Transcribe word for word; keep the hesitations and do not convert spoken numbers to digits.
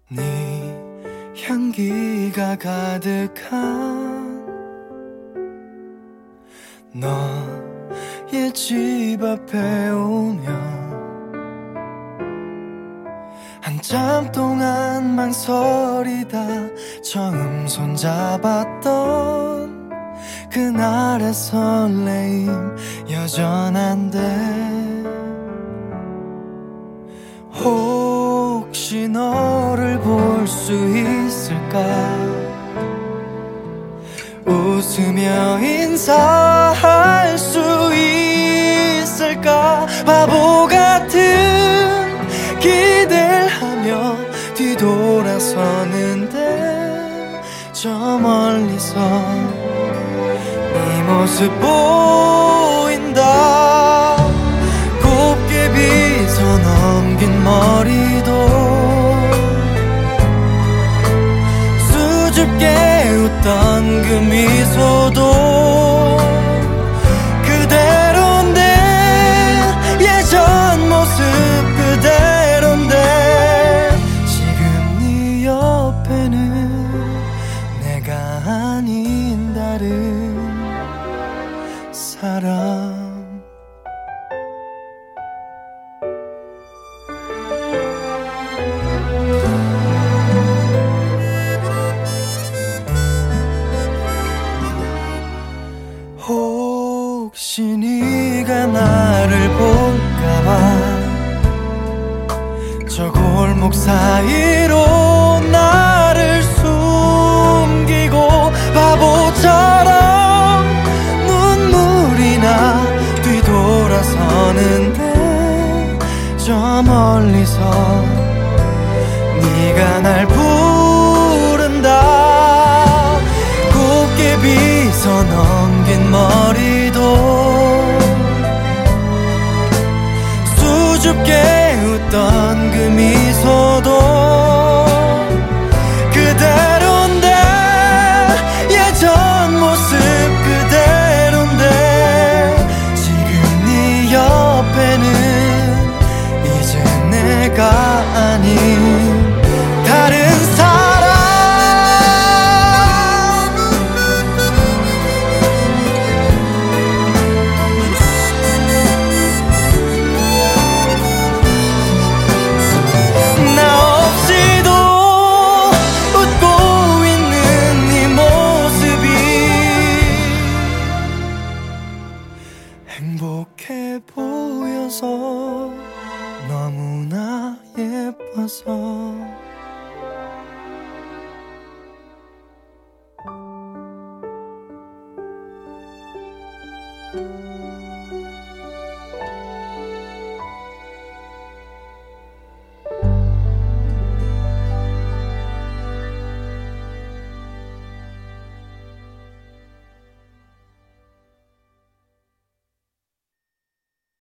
네 향기가 가득한 너의 집 앞에 오면 한참 동안 망설이다 처음 손잡았던 그날의 설레임 여전한데 혹시 너를 볼 수 있을까 웃으며 인사할 수 있을까 바보 같은 기대를 하며 뒤돌아서는데 저 멀리서 네 모습 보인다 곱게 빗어 넘긴 머리도 수줍게 웃던 그 미소도 그대로인데 예전 모습 그대로인데 지금 네 옆에는 내가 아닌 다른 사람 혹시 네가 나를 볼까봐 저 골목 사이로 나를 숨기고 바보처럼 눈물이 나 뒤돌아서는데 저 멀리서 네가 날 부른다 곱게 빗어 넘긴 머리도 수줍게 웃던 그 미소도 그대로인데 예전 모습 그대로인데 지금 네 옆에는 이제 내가 아닌 다른 사람 행복해 보여서 너무나 예뻐서